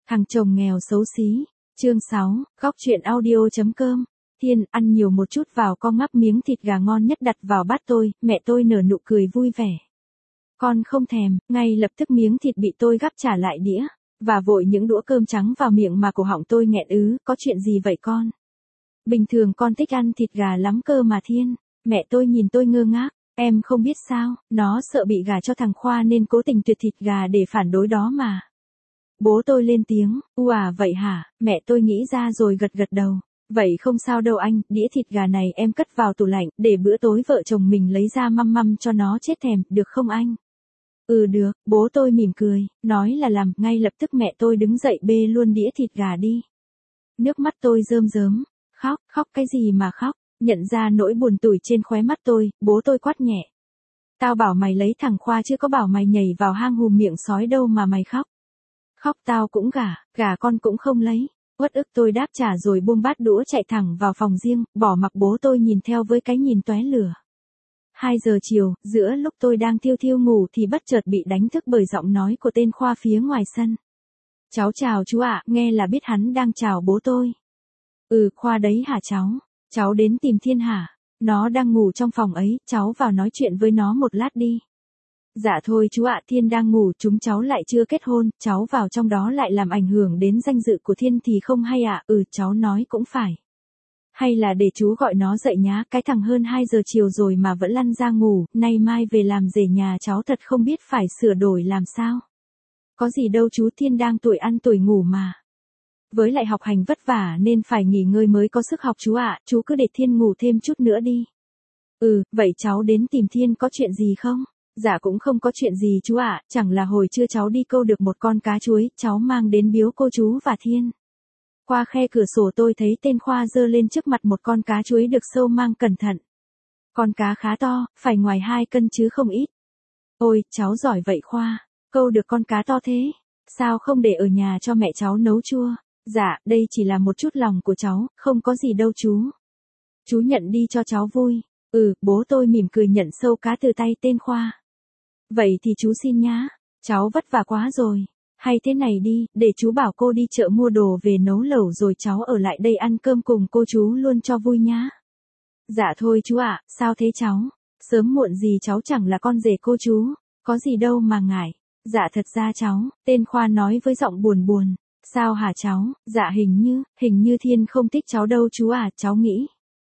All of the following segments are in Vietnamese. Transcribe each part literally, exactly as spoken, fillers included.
Thằng chồng nghèo xấu xí. Chương sáu, góc truyện audio.com. Thiên, ăn nhiều một chút vào, con ngắp miếng thịt gà ngon nhất đặt vào bát tôi, mẹ tôi nở nụ cười vui vẻ. Con không thèm, ngay lập tức miếng thịt bị tôi gắp trả lại đĩa, và vội những đũa cơm trắng vào miệng mà cổ họng tôi nghẹn ứ, có chuyện gì vậy con? Bình thường con thích ăn thịt gà lắm cơ mà Thiên. Mẹ tôi nhìn tôi ngơ ngác, em không biết sao, nó sợ bị gả cho thằng Khoa nên cố tình tuyệt thịt gà để phản đối đó mà. Bố tôi lên tiếng, u à vậy hả, mẹ tôi nghĩ ra rồi gật gật đầu. Vậy không sao đâu anh, đĩa thịt gà này em cất vào tủ lạnh, để bữa tối vợ chồng mình lấy ra măm măm cho nó chết thèm, được không anh? Ừ được, bố tôi mỉm cười, nói là làm, ngay lập tức mẹ tôi đứng dậy bê luôn đĩa thịt gà đi. Nước mắt tôi rơm rớm, khóc, khóc cái gì mà khóc, nhận ra nỗi buồn tủi trên khóe mắt tôi, bố tôi quát nhẹ. Tao bảo mày lấy thằng Khoa chứ có bảo mày nhảy vào hang hùm miệng sói đâu mà mày khóc. Khóc tao cũng gả, gả con cũng không lấy. Uất ức tôi đáp trả rồi buông bát đũa chạy thẳng vào phòng riêng, bỏ mặc bố tôi nhìn theo với cái nhìn tóe lửa. Hai giờ chiều, giữa lúc tôi đang thiêu thiêu ngủ thì bất chợt bị đánh thức bởi giọng nói của tên Khoa phía ngoài sân. Cháu chào chú ạ, nghe là biết hắn đang chào bố tôi. Ừ, Khoa đấy hả cháu? Cháu đến tìm Thiên hả? Nó đang ngủ trong phòng ấy, cháu vào nói chuyện với nó một lát đi. Dạ thôi chú ạ, Thiên đang ngủ, chúng cháu lại chưa kết hôn, cháu vào trong đó lại làm ảnh hưởng đến danh dự của Thiên thì không hay ạ. Ừ, cháu nói cũng phải. Hay là để chú gọi nó dậy nhá, cái thằng hơn hai giờ chiều rồi mà vẫn lăn ra ngủ, nay mai về làm rể nhà cháu thật không biết phải sửa đổi làm sao. Có gì đâu chú, Thiên đang tuổi ăn tuổi ngủ mà. Với lại học hành vất vả nên phải nghỉ ngơi mới có sức học chú ạ, chú cứ để Thiên ngủ thêm chút nữa đi. Ừ, vậy cháu đến tìm Thiên có chuyện gì không? Dạ cũng không có chuyện gì chú ạ, chẳng là hồi trưa cháu đi câu được một con cá chuối, cháu mang đến biếu cô chú và Thiên. Qua khe cửa sổ tôi thấy tên Khoa giơ lên trước mặt một con cá chuối được sâu mang cẩn thận. Con cá khá to, phải ngoài hai cân chứ không ít. Ôi, cháu giỏi vậy Khoa, câu được con cá to thế, sao không để ở nhà cho mẹ cháu nấu chua? Dạ, đây chỉ là một chút lòng của cháu, không có gì đâu chú. Chú nhận đi cho cháu vui. Ừ, bố tôi mỉm cười nhận sâu cá từ tay tên Khoa. Vậy thì chú xin nhá, cháu vất vả quá rồi. Hay thế này đi, để chú bảo cô đi chợ mua đồ về nấu lẩu rồi cháu ở lại đây ăn cơm cùng cô chú luôn cho vui nhá. Dạ thôi chú ạ, sao thế cháu? Sớm muộn gì cháu chẳng là con rể cô chú, có gì đâu mà ngại. Dạ thật ra cháu, tên Khoa nói với giọng buồn buồn. Sao hả cháu? Dạ hình như, hình như Thiên không thích cháu đâu chú à, cháu nghĩ.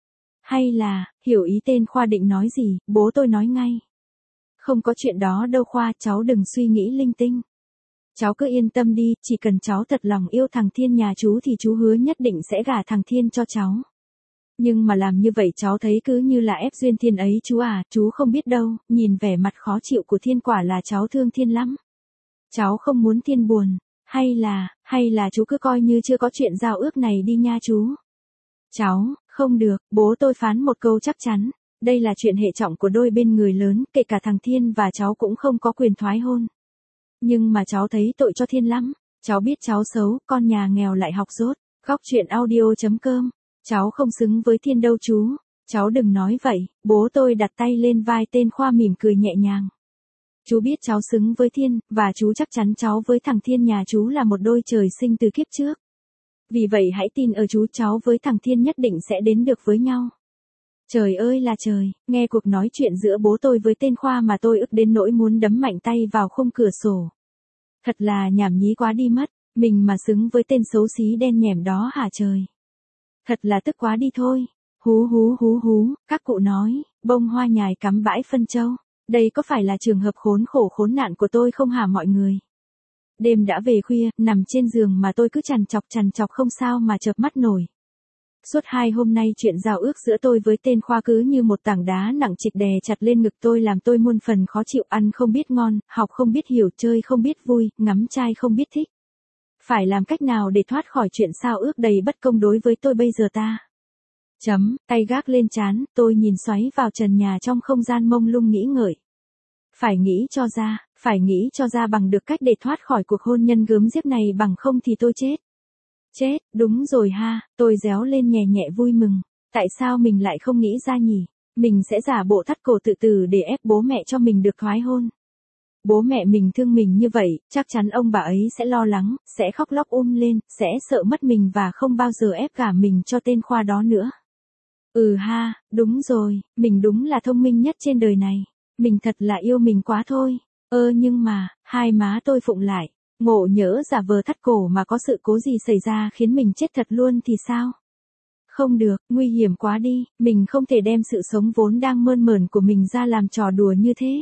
Hay là, hiểu ý tên Khoa định nói gì, bố tôi nói ngay. Không có chuyện đó đâu Khoa, cháu đừng suy nghĩ linh tinh. Cháu cứ yên tâm đi, chỉ cần cháu thật lòng yêu thằng Thiên nhà chú thì chú hứa nhất định sẽ gả thằng Thiên cho cháu. Nhưng mà làm như vậy cháu thấy cứ như là ép duyên Thiên ấy chú à, chú không biết đâu, nhìn vẻ mặt khó chịu của Thiên quả là cháu thương Thiên lắm. Cháu không muốn Thiên buồn, hay là, hay là chú cứ coi như chưa có chuyện giao ước này đi nha chú. Cháu, không được, bố tôi phán một câu chắc chắn. Đây là chuyện hệ trọng của đôi bên người lớn, kể cả thằng Thiên và cháu cũng không có quyền thoái hôn. Nhưng mà cháu thấy tội cho Thiên lắm. Cháu biết cháu xấu, con nhà nghèo lại học dốt. Góc truyện audio.com. Cháu không xứng với Thiên đâu chú. Cháu đừng nói vậy. Bố tôi đặt tay lên vai tên Khoa mỉm cười nhẹ nhàng. Chú biết cháu xứng với Thiên, và chú chắc chắn cháu với thằng Thiên nhà chú là một đôi trời sinh từ kiếp trước. Vì vậy hãy tin ở chú, cháu với thằng Thiên nhất định sẽ đến được với nhau. Trời ơi là trời, nghe cuộc nói chuyện giữa bố tôi với tên Khoa mà tôi ức đến nỗi muốn đấm mạnh tay vào khung cửa sổ. Thật là nhảm nhí quá đi mất, mình mà xứng với tên xấu xí đen nhẻm đó hả trời. Thật là tức quá đi thôi. Hú hú hú hú, các cụ nói, bông hoa nhài cắm bãi phân châu. Đây có phải là trường hợp khốn khổ khốn nạn của tôi không hả mọi người? Đêm đã về khuya, nằm trên giường mà tôi cứ trằn trọc trằn trọc không sao mà chợp mắt nổi. Suốt hai hôm nay chuyện giao ước giữa tôi với tên Khoa cứ như một tảng đá nặng trịch đè chặt lên ngực tôi làm tôi muôn phần khó chịu, ăn không biết ngon, học không biết hiểu, chơi không biết vui, ngắm trai không biết thích. Phải làm cách nào để thoát khỏi chuyện giao ước đầy bất công đối với tôi bây giờ ta? Chấm, tay gác lên trán, tôi nhìn xoáy vào trần nhà trong không gian mông lung nghĩ ngợi. Phải nghĩ cho ra, phải nghĩ cho ra bằng được cách để thoát khỏi cuộc hôn nhân gớm ghiếc này, bằng không thì tôi chết. Chết, đúng rồi ha, tôi réo lên nhẹ nhẹ vui mừng. Tại sao mình lại không nghĩ ra nhỉ? Mình sẽ giả bộ thắt cổ tự tử để ép bố mẹ cho mình được thoái hôn. Bố mẹ mình thương mình như vậy, chắc chắn ông bà ấy sẽ lo lắng, sẽ khóc lóc um lên, sẽ sợ mất mình và không bao giờ ép gả mình cho tên Khoa đó nữa. Ừ ha, đúng rồi, mình đúng là thông minh nhất trên đời này. Mình thật là yêu mình quá thôi. Ơ nhưng mà, hai má tôi phụng lại. Ngộ nhỡ giả vờ thắt cổ mà có sự cố gì xảy ra khiến mình chết thật luôn thì sao? Không được, nguy hiểm quá đi, mình không thể đem sự sống vốn đang mơn mởn của mình ra làm trò đùa như thế.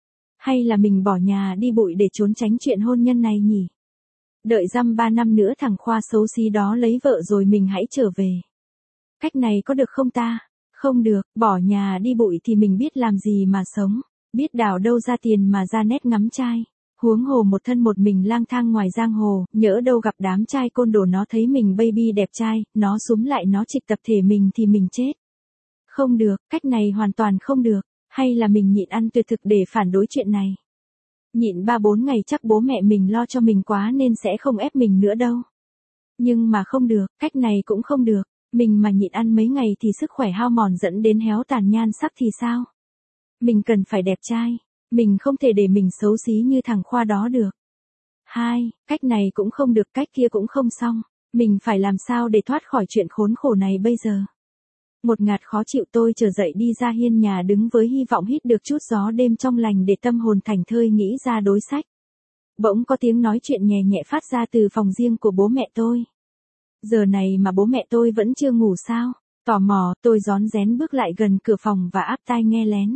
Hay là mình bỏ nhà đi bụi để trốn tránh chuyện hôn nhân này nhỉ? Đợi dăm ba năm nữa thằng Khoa xấu xí đó lấy vợ rồi mình hãy trở về. Cách này có được không ta? Không được, bỏ nhà đi bụi thì mình biết làm gì mà sống, biết đào đâu ra tiền mà ra nét ngắm trai. Huống hồ một thân một mình lang thang ngoài giang hồ, nhỡ đâu gặp đám trai côn đồ nó thấy mình baby đẹp trai, nó súm lại nó trịch tập thể mình thì mình chết. Không được, cách này hoàn toàn không được, hay là mình nhịn ăn tuyệt thực để phản đối chuyện này. Nhịn ba bốn ngày chắc bố mẹ mình lo cho mình quá nên sẽ không ép mình nữa đâu. Nhưng mà không được, cách này cũng không được, mình mà nhịn ăn mấy ngày thì sức khỏe hao mòn dẫn đến héo tàn nhan sắc thì sao? Mình cần phải đẹp trai. Mình không thể để mình xấu xí như thằng Khoa đó được. Hai, cách này cũng không được, cách kia cũng không xong. Mình phải làm sao để thoát khỏi chuyện khốn khổ này bây giờ? Một ngạt khó chịu tôi trở dậy đi ra hiên nhà đứng với hy vọng hít được chút gió đêm trong lành để tâm hồn thảnh thơi nghĩ ra đối sách. Bỗng có tiếng nói chuyện nhẹ nhẹ phát ra từ phòng riêng của bố mẹ tôi. Giờ này mà bố mẹ tôi vẫn chưa ngủ sao? Tò mò, tôi rón rén bước lại gần cửa phòng và áp tai nghe lén.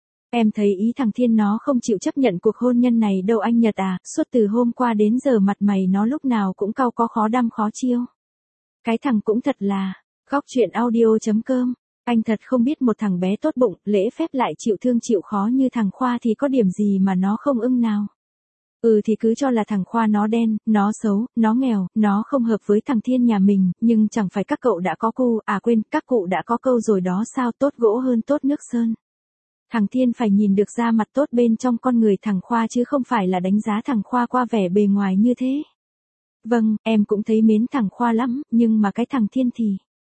Em thấy ý thằng Thiên nó không chịu chấp nhận cuộc hôn nhân này đâu anh Nhật à, suốt từ hôm qua đến giờ mặt mày nó lúc nào cũng cau có khó đăm khó chiêu. Cái thằng cũng thật là, góc truyện audio chấm com, anh thật không biết một thằng bé tốt bụng, lễ phép lại chịu thương chịu khó như thằng Khoa thì có điểm gì mà nó không ưng nào. Ừ thì cứ cho là thằng Khoa nó đen, nó xấu, nó nghèo, nó không hợp với thằng Thiên nhà mình, nhưng chẳng phải các cậu đã có cu, à quên, các cụ đã có câu rồi đó sao, tốt gỗ hơn tốt nước sơn. Thằng Thiên phải nhìn được ra mặt tốt bên trong con người thằng Khoa chứ không phải là đánh giá thằng Khoa qua vẻ bề ngoài như thế. Vâng, em cũng thấy mến thằng Khoa lắm, nhưng mà cái thằng Thiên thì...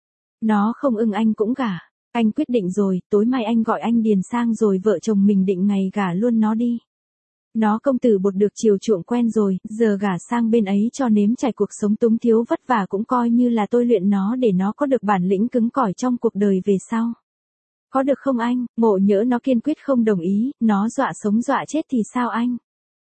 Nó không ưng anh cũng gả. Anh quyết định rồi, tối mai anh gọi anh Điền sang rồi vợ chồng mình định ngày gả luôn nó đi. Nó công tử bột được chiều chuộng quen rồi, giờ gả sang bên ấy cho nếm trải cuộc sống túng thiếu vất vả cũng coi như là tôi luyện nó để nó có được bản lĩnh cứng cỏi trong cuộc đời về sau. Có được không anh? Ngộ nhỡ nó kiên quyết không đồng ý, nó dọa sống dọa chết thì sao anh?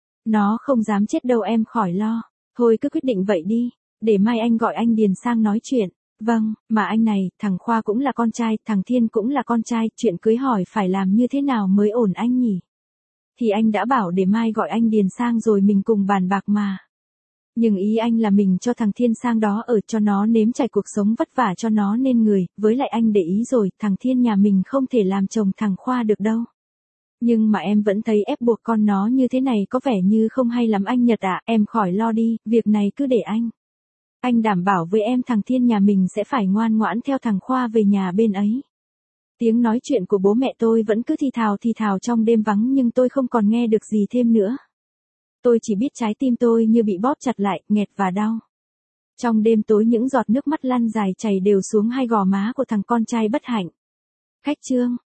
Nó không dám chết đâu em khỏi lo. Thôi cứ quyết định vậy đi, để mai anh gọi anh Điền sang nói chuyện. Vâng, mà anh này, thằng Khoa cũng là con trai, thằng Thiên cũng là con trai, chuyện cưới hỏi phải làm như thế nào mới ổn anh nhỉ? Thì anh đã bảo để mai gọi anh Điền sang rồi mình cùng bàn bạc mà. Nhưng ý anh là mình cho thằng Thiên sang đó ở cho nó nếm trải cuộc sống vất vả cho nó nên người, với lại anh để ý rồi, thằng Thiên nhà mình không thể làm chồng thằng Khoa được đâu. Nhưng mà em vẫn thấy ép buộc con nó như thế này có vẻ như không hay lắm anh Nhật ạ, em khỏi lo đi, việc này cứ để anh. Anh đảm bảo với em thằng Thiên nhà mình sẽ phải ngoan ngoãn theo thằng Khoa về nhà bên ấy. Tiếng nói chuyện của bố mẹ tôi vẫn cứ thì thào thì thào trong đêm vắng nhưng tôi không còn nghe được gì thêm nữa. Tôi chỉ biết trái tim tôi như bị bóp chặt lại, nghẹt và đau. Trong đêm tối những giọt nước mắt lăn dài chảy đều xuống hai gò má của thằng con trai bất hạnh. Khách trương.